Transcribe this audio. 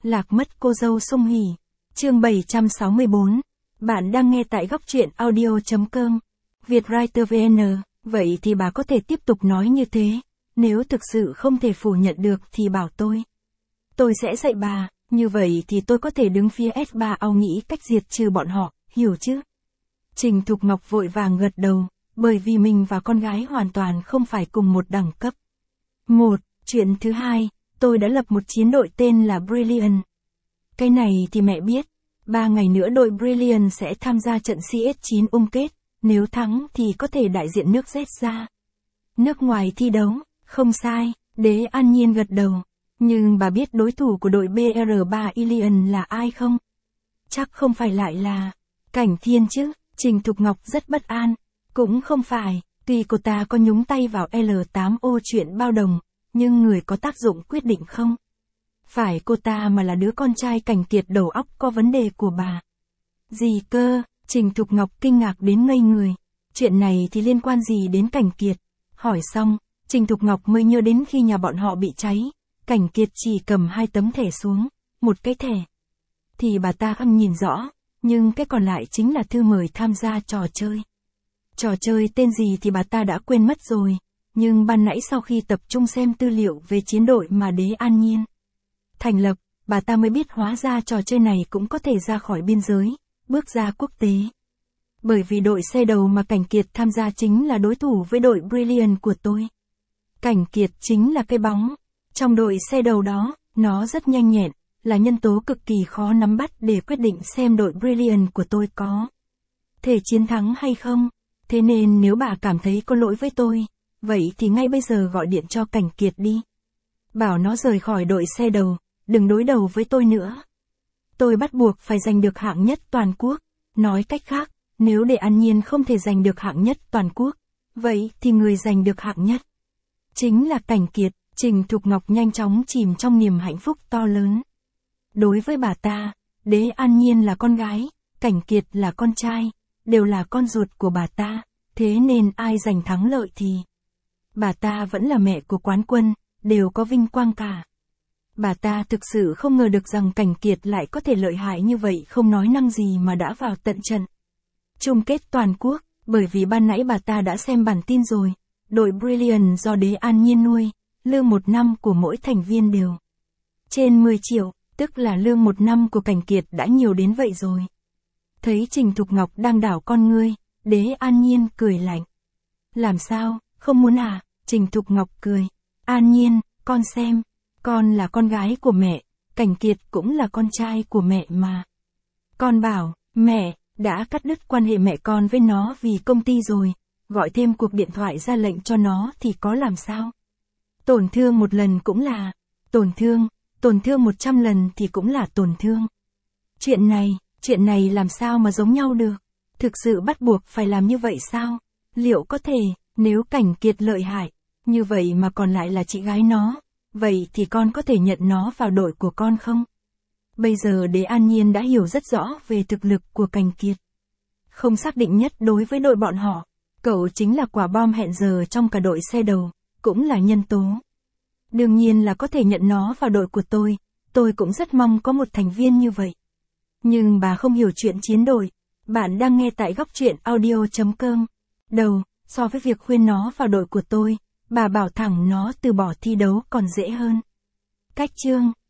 Lạc mất cô dâu Sung Hỉ. Chương 764. Bạn đang nghe tại góc truyện audio.com. Vietwriter VN. Vậy thì bà có thể tiếp tục nói như thế. Nếu thực sự không thể phủ nhận được thì bảo tôi. Tôi sẽ dạy bà, như vậy thì tôi có thể đứng phía S3 ao nghĩ cách diệt trừ bọn họ, hiểu chứ? Trình Thục Ngọc vội vàng gật đầu, bởi vì mình và con gái hoàn toàn không phải cùng một đẳng cấp. Chuyện thứ hai, tôi đã lập một chiến đội tên là Brilliant. Cái này thì mẹ biết. 3 ngày nữa đội Brilliant sẽ tham gia trận CS9 kết, nếu thắng thì có thể đại diện nước Z ra nước ngoài thi đấu, không sai, Đế An Nhiên gật đầu. Nhưng bà biết đối thủ của đội BR3 Ilion là ai không? Chắc không phải lại là Cảnh Thiên chứ? Trình Thục Ngọc rất bất an. Cũng không phải, tuy cô ta có nhúng tay vào L8O chuyện bao đồng, nhưng người có tác dụng quyết định không phải cô ta mà là đứa con trai Cảnh Kiệt đầu óc có vấn đề của bà. Gì cơ? Trình Thục Ngọc kinh ngạc đến ngây người. Chuyện này thì liên quan gì đến Cảnh Kiệt? Hỏi xong, Trình Thục Ngọc mới nhớ đến khi nhà bọn họ bị cháy, Cảnh Kiệt chỉ cầm 2 tấm thẻ xuống, một cái thẻ thì bà ta không nhìn rõ, nhưng cái còn lại chính là thư mời tham gia trò chơi. Trò chơi tên gì thì bà ta đã quên mất rồi, nhưng ban nãy sau khi tập trung xem tư liệu về chiến đội mà Đế An Nhiên thành lập, bà ta mới biết hóa ra trò chơi này cũng có thể ra khỏi biên giới, bước ra quốc tế. Bởi vì đội xe đầu mà Cảnh Kiệt tham gia chính là đối thủ với đội Brilliant của tôi. Cảnh Kiệt chính là cái bóng trong đội xe đầu đó, nó rất nhanh nhẹn, là nhân tố cực kỳ khó nắm bắt để quyết định xem đội Brilliant của tôi có thể chiến thắng hay không. Thế nên nếu bà cảm thấy có lỗi với tôi, vậy thì ngay bây giờ gọi điện cho Cảnh Kiệt đi. Bảo nó rời khỏi đội xe đầu, đừng đối đầu với tôi nữa. Tôi bắt buộc phải giành được hạng nhất toàn quốc. Nói cách khác, nếu Đế An Nhiên không thể giành được hạng nhất toàn quốc, vậy thì người giành được hạng nhất chính là Cảnh Kiệt. Trình Thục Ngọc nhanh chóng chìm trong niềm hạnh phúc to lớn. Đối với bà ta, Đế An Nhiên là con gái, Cảnh Kiệt là con trai, đều là con ruột của bà ta, thế nên ai giành thắng lợi thì bà ta vẫn là mẹ của quán quân, đều có vinh quang cả. Bà ta thực sự không ngờ được rằng Cảnh Kiệt lại có thể lợi hại như vậy, không nói năng gì mà đã vào tận trận chung kết toàn quốc, bởi vì ban nãy bà ta đã xem bản tin rồi, đội Brilliant do Đế An Nhiên nuôi, lương 1 năm của mỗi thành viên đều trên 10 triệu, tức là lương 1 năm của Cảnh Kiệt đã nhiều đến vậy rồi. Thấy Trình Thục Ngọc đang đảo con ngươi, Đế An Nhiên cười lạnh. Làm sao, không muốn à? Trình Thục Ngọc cười. An Nhiên, con xem, con là con gái của mẹ, Cảnh Kiệt cũng là con trai của mẹ mà. Con bảo, mẹ, đã cắt đứt quan hệ mẹ con với nó vì công ty rồi, gọi thêm cuộc điện thoại ra lệnh cho nó thì có làm sao? Tổn thương 1 lần cũng là tổn thương 100 lần thì cũng là tổn thương. Chuyện này làm sao mà giống nhau được? Thực sự bắt buộc phải làm như vậy sao? Liệu có thể, nếu Cảnh Kiệt lợi hại, như vậy mà còn lại là chị gái nó, vậy thì con có thể nhận nó vào đội của con không? Bây giờ Đế An Nhiên đã hiểu rất rõ về thực lực của Cảnh Kiệt. Không xác định nhất đối với đội bọn họ, cậu chính là quả bom hẹn giờ trong cả đội xe đầu, cũng là nhân tố. Đương nhiên là có thể nhận nó vào đội của tôi cũng rất mong có một thành viên như vậy. Nhưng bà không hiểu chuyện chiến đội. Bạn đang nghe tại góc truyện audio.com. So với việc khuyên nó vào đội của tôi, bà bảo thẳng nó từ bỏ thi đấu còn dễ hơn. Cách chương